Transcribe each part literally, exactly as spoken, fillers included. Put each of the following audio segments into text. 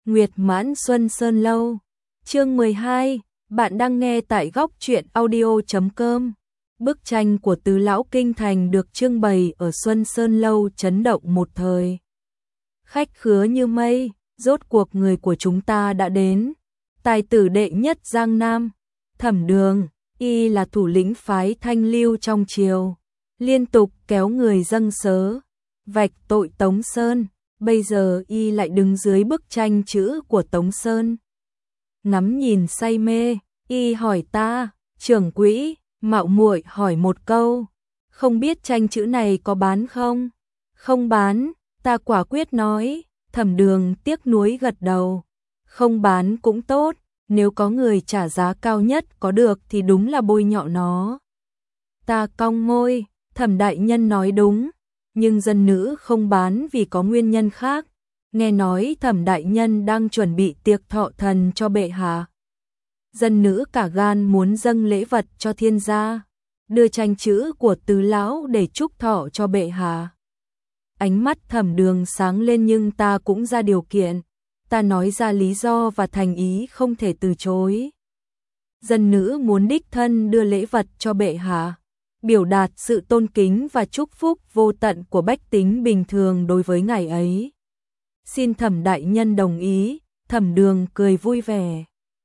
Nguyệt Mãn Xuân Sơn Lâu. Chương mười hai, bạn đang nghe tại góc truyện audio chấm com. Bức tranh của Tứ lão kinh thành được trưng bày ở Xuân Sơn Lâu chấn động một thời. Khách khứa như mây, rốt cuộc người của chúng ta đã đến. Tài tử đệ nhất Giang Nam, Thẩm Đường, y là thủ lĩnh phái Thanh Lưu trong triều, liên tục kéo người dâng sớ, vạch tội Tống Sơn. Bây giờ y lại đứng dưới bức tranh chữ của Tống Sơn. Ngắm nhìn say mê, y hỏi ta, trưởng quỹ, mạo muội hỏi một câu, không biết tranh chữ này có bán không? Không bán, ta quả quyết nói. Thẩm Đường tiếc nuối gật đầu. Không bán cũng tốt, nếu có người trả giá cao nhất có được thì đúng là bôi nhọ nó. Ta cong môi, Thẩm đại nhân nói đúng. Nhưng dân nữ không bán vì có nguyên nhân khác. Nghe nói Thẩm đại nhân đang chuẩn bị tiệc thọ thần cho bệ hạ. Dân nữ cả gan muốn dâng lễ vật cho thiên gia, đưa tranh chữ của Tứ lão để chúc thọ cho bệ hạ. Ánh mắt Thẩm Đường sáng lên, nhưng ta cũng ra điều kiện. Ta nói ra lý do và thành ý không thể từ chối. Dân nữ muốn đích thân đưa lễ vật cho bệ hạ, biểu đạt sự tôn kính và chúc phúc vô tận của bách tính bình thường đối với ngày ấy. Xin Thẩm đại nhân đồng ý. Thẩm Đường cười vui vẻ.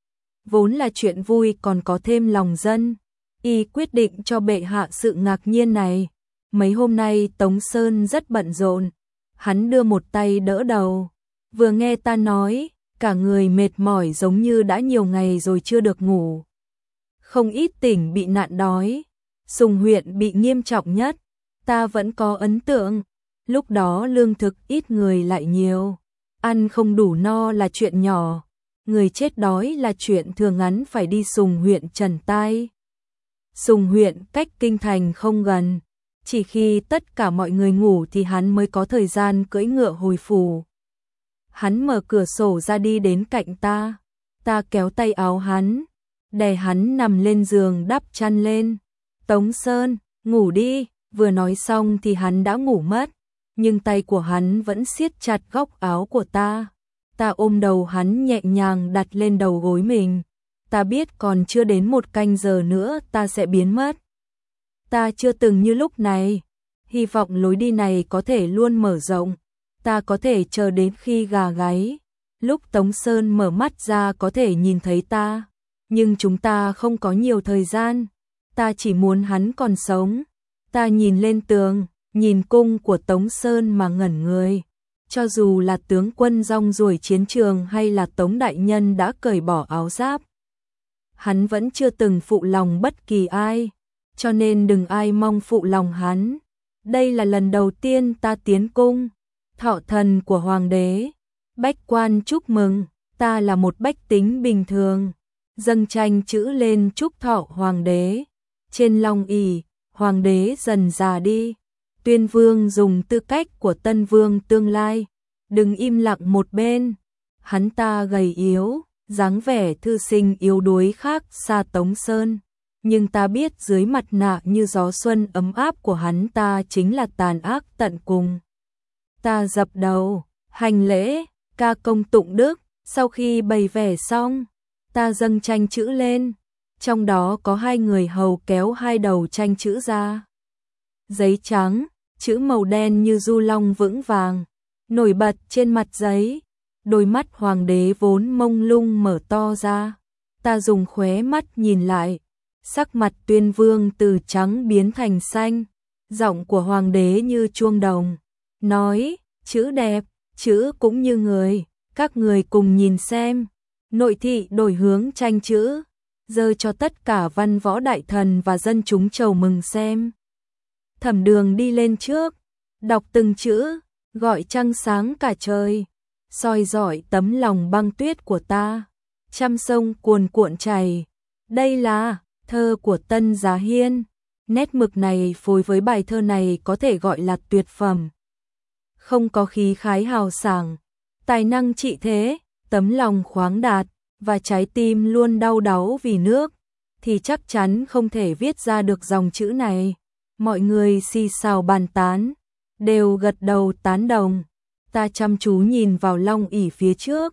Vốn là chuyện vui còn có thêm lòng dân. Y quyết định cho bệ hạ sự ngạc nhiên này. Mấy hôm nay Tống Sơn rất bận rộn. Hắn đưa một tay đỡ đầu. Vừa nghe ta nói, cả người mệt mỏi giống như đã nhiều ngày rồi chưa được ngủ. Không ít tỉnh bị nạn đói. Sùng huyện bị nghiêm trọng nhất. Ta vẫn có ấn tượng. Lúc đó lương thực ít người lại nhiều. Ăn không đủ no là chuyện nhỏ. Người chết đói là chuyện thường, ngắn phải đi Sùng huyện trần tai. Sùng huyện cách kinh thành không gần. Chỉ khi tất cả mọi người ngủ thì hắn mới có thời gian cưỡi ngựa hồi phủ. Hắn mở cửa sổ ra đi đến cạnh ta. Ta kéo tay áo hắn, đè hắn nằm lên giường đắp chăn lên. Tống Sơn, ngủ đi. Vừa nói xong thì hắn đã ngủ mất. Nhưng tay của hắn vẫn siết chặt góc áo của ta. Ta ôm đầu hắn nhẹ nhàng đặt lên đầu gối mình. Ta biết còn chưa đến một canh giờ nữa ta sẽ biến mất. Ta chưa từng như lúc này. Hy vọng lối đi này có thể luôn mở rộng. Ta có thể chờ đến khi gà gáy. Lúc Tống Sơn mở mắt ra có thể nhìn thấy ta. Nhưng chúng ta không có nhiều thời gian. Ta chỉ muốn hắn còn sống. Ta nhìn lên tường, nhìn cung của Tống Sơn mà ngẩn người. Cho dù là tướng quân rong ruổi chiến trường hay là Tống đại nhân đã cởi bỏ áo giáp, hắn vẫn chưa từng phụ lòng bất kỳ ai. Cho nên đừng ai mong phụ lòng hắn. Đây là lần đầu tiên ta tiến cung thọ thần của hoàng đế. Bách quan chúc mừng. Ta là một bách tính bình thường, dâng tranh chữ lên chúc thọ hoàng đế. Trên long ỷ, hoàng đế dần già đi. Tuyên vương dùng tư cách của tân vương tương lai, đừng im lặng một bên. Hắn ta gầy yếu, dáng vẻ thư sinh yếu đuối khác xa Tống Sơn. Nhưng ta biết dưới mặt nạ như gió xuân ấm áp của hắn ta chính là tàn ác tận cùng. Ta dập đầu, hành lễ, ca công tụng đức. Sau khi bày vẻ xong, ta dâng tranh chữ lên. Trong đó có hai người hầu kéo hai đầu tranh chữ ra. Giấy trắng, chữ màu đen như du long vững vàng, nổi bật trên mặt giấy. Đôi mắt hoàng đế vốn mông lung mở to ra. Ta dùng khóe mắt nhìn lại. Sắc mặt Tuyên vương từ trắng biến thành xanh. Giọng của hoàng đế như chuông đồng. Nói, chữ đẹp, chữ cũng như người. Các người cùng nhìn xem. Nội thị đổi hướng tranh chữ, giơ cho tất cả văn võ đại thần và dân chúng chầu mừng xem. Thẩm Đường đi lên trước, đọc từng chữ, gọi trăng sáng cả trời, soi rọi tấm lòng băng tuyết của ta. Trăm sông cuồn cuộn chảy. Đây là thơ của Tân Giá Hiên. Nét mực này phối với bài thơ này có thể gọi là tuyệt phẩm. Không có khí khái hào sảng, tài năng trị thế, tấm lòng khoáng đạt và trái tim luôn đau đáu vì nước, thì chắc chắn không thể viết ra được dòng chữ này. Mọi người xì xào bàn tán, đều gật đầu tán đồng. Ta chăm chú nhìn vào long ỷ phía trước,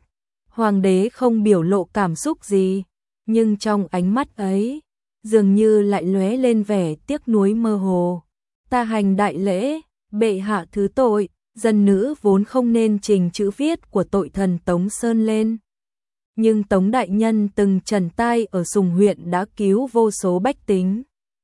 Hoàng đế không biểu lộ cảm xúc gì, nhưng trong ánh mắt ấy, dường như lại lóe lên vẻ tiếc nuối mơ hồ. Ta hành đại lễ, bệ hạ thứ tội, dân nữ vốn không nên trình chữ viết của tội thần Tống Sơn lên. Nhưng Tống đại nhân từng trần tai ở Sùng huyện đã cứu vô số bách tính.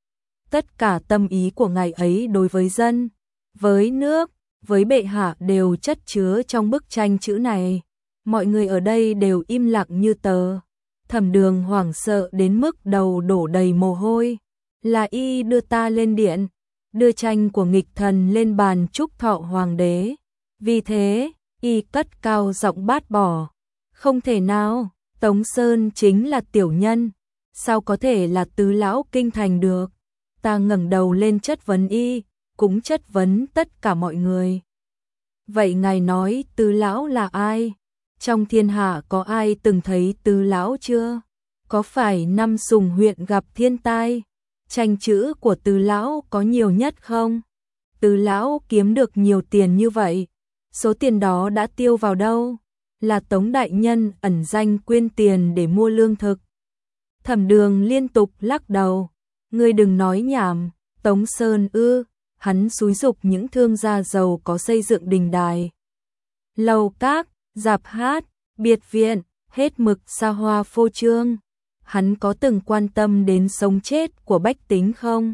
Tất cả tâm ý của ngài ấy đối với dân, với nước, với bệ hạ đều chất chứa trong bức tranh chữ này. Mọi người ở đây đều im lặng như tờ. Thẩm Đường hoảng sợ đến mức đầu đổ đầy mồ hôi. Là y đưa ta lên điện, đưa tranh của nghịch thần lên bàn chúc thọ hoàng đế. Vì thế, y cất cao giọng bát bỏ. Không thể nào, Tống Sơn chính là tiểu nhân, sao có thể là tứ lão kinh thành được? Ta ngẩng đầu lên chất vấn y, cũng chất vấn tất cả mọi người. Vậy ngài nói tứ lão là ai? Trong thiên hạ có ai từng thấy tứ lão chưa? Có phải năm Sùng huyện gặp thiên tai, tranh chữ của tứ lão có nhiều nhất không? Tứ lão kiếm được nhiều tiền như vậy, số tiền đó đã tiêu vào đâu? Là Tống đại nhân ẩn danh quyên tiền để mua lương thực. Thẩm Đường liên tục lắc đầu. Ngươi đừng nói nhảm, Tống Sơn ư? Hắn xúi giục những thương gia giàu có xây dựng đình đài, lầu các, rạp hát, biệt viện, hết mực xa hoa phô trương. Hắn có từng quan tâm đến sống chết của bách tính không?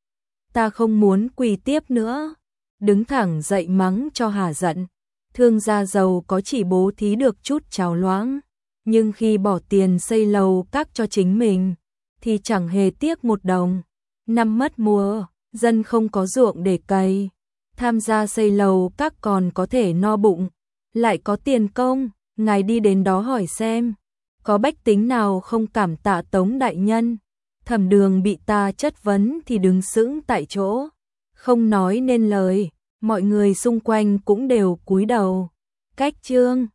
Ta không muốn quỳ tiếp nữa. Đứng thẳng dậy mắng cho hả giận. Thương gia giàu có chỉ bố thí được chút cháo loãng, nhưng khi bỏ tiền xây lầu các cho chính mình, thì chẳng hề tiếc một đồng. Năm mất mùa, dân không có ruộng để cày, tham gia xây lầu các còn có thể no bụng, lại có tiền công. Ngài đi đến đó hỏi xem, có bách tính nào không cảm tạ Tống đại nhân? Thẩm Đường bị ta chất vấn thì đứng sững tại chỗ, không nói nên lời. Mọi người xung quanh cũng đều cúi đầu. Cách chương